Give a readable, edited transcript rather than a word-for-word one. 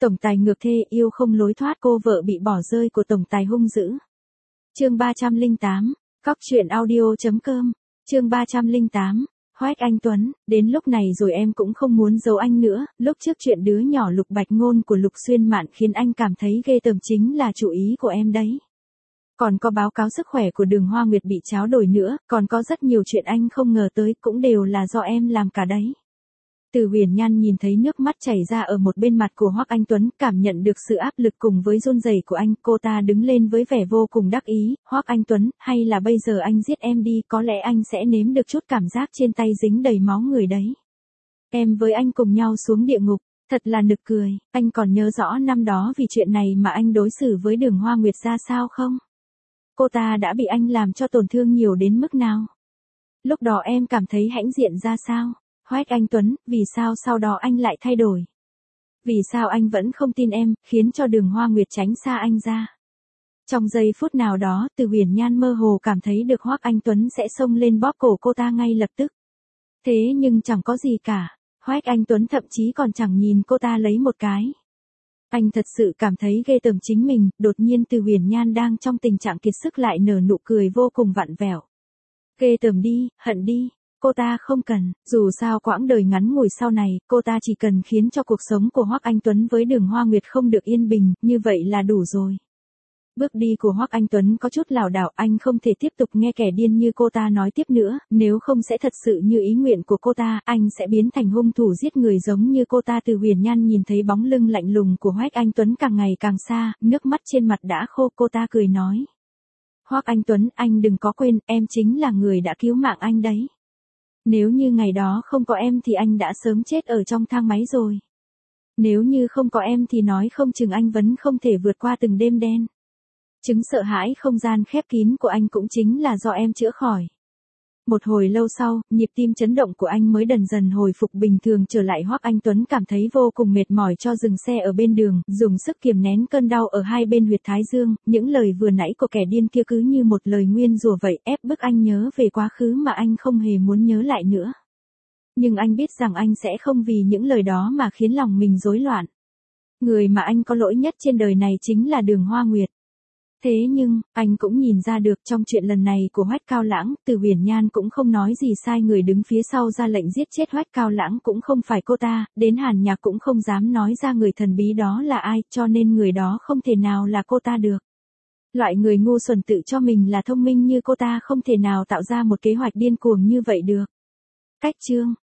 Tổng tài ngược thê yêu không lối thoát, cô vợ bị bỏ rơi của tổng tài hung dữ. Chương 308, cóc.audio.com, chương 308, Hoách Anh Tuấn, đến lúc này rồi em cũng không muốn giấu anh nữa, lúc trước chuyện đứa nhỏ Lục Bạch Ngôn của Lục Xuyên Mạn khiến anh cảm thấy ghê tởm chính là chủ ý của em đấy. Còn có báo cáo sức khỏe của Đường Hoa Nguyệt bị tráo đổi nữa, còn có rất nhiều chuyện anh không ngờ tới cũng đều là do em làm cả đấy. Từ Huyền Nhan nhìn thấy nước mắt chảy ra ở một bên mặt của Hoắc Anh Tuấn, cảm nhận được sự áp lực cùng với run rẩy của anh, cô ta đứng lên với vẻ vô cùng đắc ý, Hoắc Anh Tuấn, hay là bây giờ anh giết em đi, có lẽ anh sẽ nếm được chút cảm giác trên tay dính đầy máu người đấy. Em với anh cùng nhau xuống địa ngục, thật là nực cười, anh còn nhớ rõ năm đó vì chuyện này mà anh đối xử với Đường Hoa Nguyệt ra sao không? Cô ta đã bị anh làm cho tổn thương nhiều đến mức nào? Lúc đó em cảm thấy hãnh diện ra sao? Hoách Anh Tuấn, vì sao sau đó anh lại thay đổi? Vì sao anh vẫn không tin em, khiến cho Đường Hoa Nguyệt tránh xa anh ra? Trong giây phút nào đó, Từ Huyền Nhan mơ hồ cảm thấy được Hoắc Anh Tuấn sẽ xông lên bóp cổ cô ta ngay lập tức. Thế nhưng chẳng có gì cả, Hoắc Anh Tuấn thậm chí còn chẳng nhìn cô ta lấy một cái. Anh thật sự cảm thấy ghê tởm chính mình, đột nhiên Từ Huyền Nhan đang trong tình trạng kiệt sức lại nở nụ cười vô cùng vặn vẹo. Ghê tởm đi, hận đi. Cô ta không cần, dù sao quãng đời ngắn ngủi sau này, cô ta chỉ cần khiến cho cuộc sống của Hoắc Anh Tuấn với Đường Hoa Nguyệt không được yên bình, như vậy là đủ rồi. Bước đi của Hoắc Anh Tuấn có chút lảo đảo, anh không thể tiếp tục nghe kẻ điên như cô ta nói tiếp nữa, nếu không sẽ thật sự như ý nguyện của cô ta, anh sẽ biến thành hung thủ giết người giống như cô ta. Từ Huyền Nhan nhìn thấy bóng lưng lạnh lùng của Hoắc Anh Tuấn càng ngày càng xa, nước mắt trên mặt đã khô, cô ta cười nói. Hoắc Anh Tuấn, anh đừng có quên, em chính là người đã cứu mạng anh đấy. Nếu như ngày đó không có em thì anh đã sớm chết ở trong thang máy rồi. Nếu như không có em thì nói không chừng anh vẫn không thể vượt qua từng đêm đen. Chứng sợ hãi không gian khép kín của anh cũng chính là do em chữa khỏi. Một hồi lâu sau, nhịp tim chấn động của anh mới dần dần hồi phục bình thường trở lại. Hoắc Anh Tuấn cảm thấy vô cùng mệt mỏi cho dừng xe ở bên đường, dùng sức kiềm nén cơn đau ở hai bên huyệt thái dương, những lời vừa nãy của kẻ điên kia cứ như một lời nguyên rủa vậy, ép bức anh nhớ về quá khứ mà anh không hề muốn nhớ lại nữa. Nhưng anh biết rằng anh sẽ không vì những lời đó mà khiến lòng mình rối loạn. Người mà anh có lỗi nhất trên đời này chính là Đường Hoa Nguyệt. Thế nhưng, anh cũng nhìn ra được trong chuyện lần này của Hoách Cao Lãng, Từ Huyền Nhan cũng không nói gì sai, người đứng phía sau ra lệnh giết chết Hoách Cao Lãng cũng không phải cô ta, đến Hàn Nhạc cũng không dám nói ra người thần bí đó là ai, cho nên người đó không thể nào là cô ta được. Loại người ngu xuẩn tự cho mình là thông minh như cô ta không thể nào tạo ra một kế hoạch điên cuồng như vậy được. Cách chương